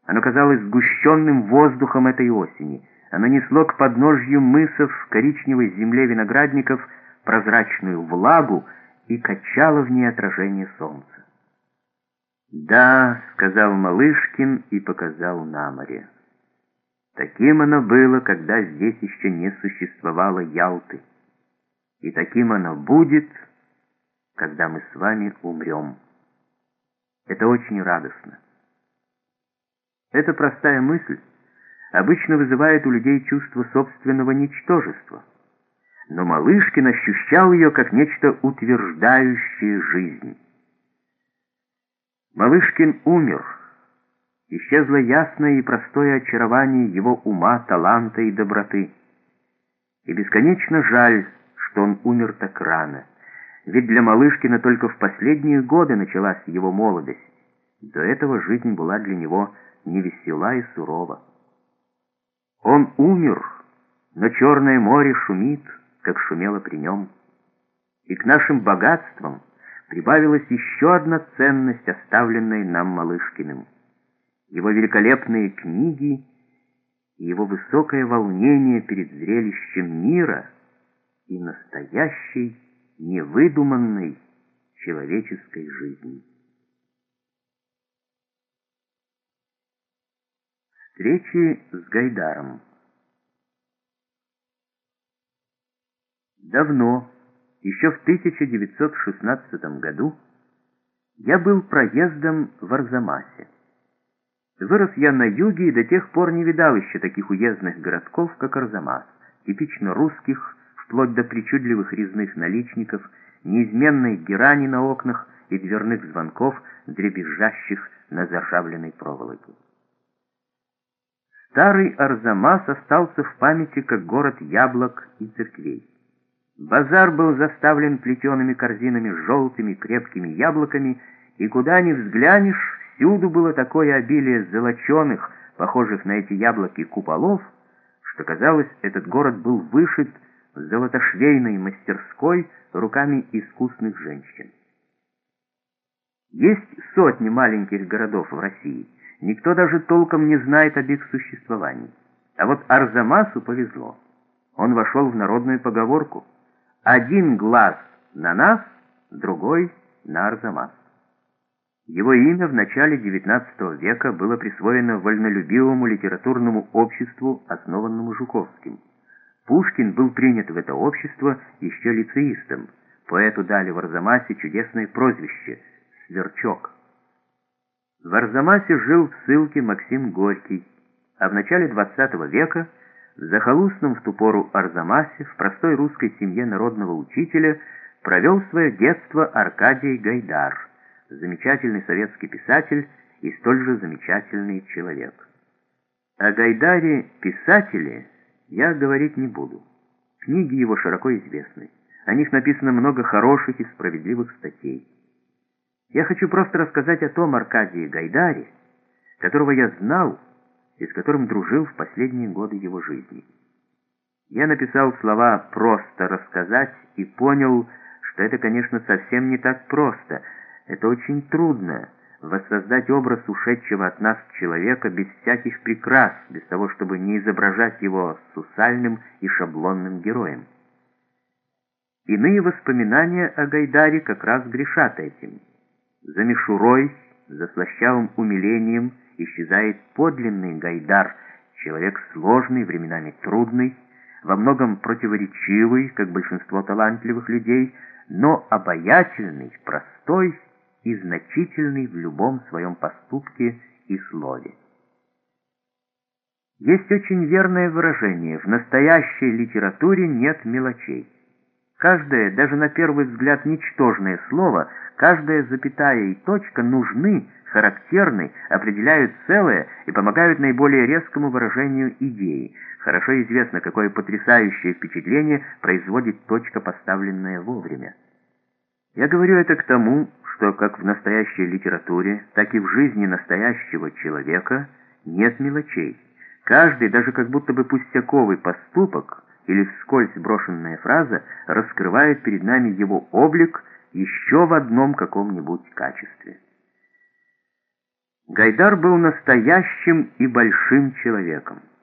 Оно казалось сгущенным воздухом этой осени. Оно несло к подножью мысов коричневой земле виноградников прозрачную влагу и качало в ней отражение солнца. «Да», — сказал Малышкин и показал на море. «Таким оно было, когда здесь еще не существовало Ялты. И таким оно будет, когда мы с вами умрем. Это очень радостно». Эта простая мысль обычно вызывает у людей чувство собственного ничтожества, но Малышкин ощущал ее как нечто утверждающее жизнь. Малышкин умер. Исчезло ясное и простое очарование его ума, таланта и доброты. И бесконечно жаль, что он умер так рано, ведь для Малышкина только в последние годы началась его молодость. До этого жизнь была для него невесела и сурова. Он умер, но Черное море шумит, как шумело при нем. И к нашим богатствам прибавилась еще одна ценность, оставленная нам Малышкиным: его великолепные книги и его высокое волнение перед зрелищем мира и настоящей, невыдуманной человеческой жизни. Встречи с Гайдаром. Давно, еще в 1916 году, я был проездом в Арзамасе. Вырос я на юге и до тех пор не видал еще таких уездных городков, как Арзамас, типично русских, вплоть до причудливых резных наличников, неизменной герани на окнах и дверных звонков, дребезжащих на заржавленной проволоке. Старый Арзамас остался в памяти как город яблок и церквей. Базар был заставлен плетеными корзинами с желтыми крепкими яблоками, и куда ни взглянешь, всюду было такое обилие золоченых, похожих на эти яблоки, куполов, что, казалось, этот город был вышит в золотошвейной мастерской руками искусных женщин. Есть сотни маленьких городов в России. Никто даже толком не знает об их существовании. А вот Арзамасу повезло. Он вошел в народную поговорку: «Один глаз на нас, другой на Арзамас». Его имя в начале XIX века было присвоено вольнолюбивому литературному обществу, основанному Жуковским. Пушкин был принят в это общество еще лицеистом. Поэту дали в Арзамасе чудесное прозвище — «Сверчок». В Арзамасе жил в ссылке Максим Горький, а в начале XX века в захолустном в ту пору Арзамасе в простой русской семье народного учителя провел свое детство Аркадий Гайдар, замечательный советский писатель и столь же замечательный человек. О Гайдаре, писателе, я говорить не буду. Книги его широко известны. О них написано много хороших и справедливых статей. Я хочу просто рассказать о том Аркадии Гайдаре, которого я знал и с которым дружил в последние годы его жизни. Я написал слова «просто рассказать» и понял, что это, конечно, совсем не так просто. Это очень трудно — воссоздать образ ушедшего от нас человека без всяких прикрас, без того, чтобы не изображать его сусальным и шаблонным героем. Иные воспоминания о Гайдаре как раз грешат этим. За мишурой, за слащавым умилением исчезает подлинный Гайдар, человек сложный, временами трудный, во многом противоречивый, как большинство талантливых людей, но обаятельный, простой и значительный в любом своем поступке и слове. Есть очень верное выражение: в настоящей литературе нет мелочей. Каждое, даже на первый взгляд ничтожное слово, каждая запятая и точка нужны, характерны, определяют целое и помогают наиболее резкому выражению идеи. Хорошо известно, какое потрясающее впечатление производит точка, поставленная вовремя. Я говорю это к тому, что как в настоящей литературе, так и в жизни настоящего человека нет мелочей. Каждый, даже как будто бы пустяковый поступок или вскользь брошенная фраза раскрывает перед нами его облик еще в одном каком-нибудь качестве. Гайдар был настоящим и большим человеком.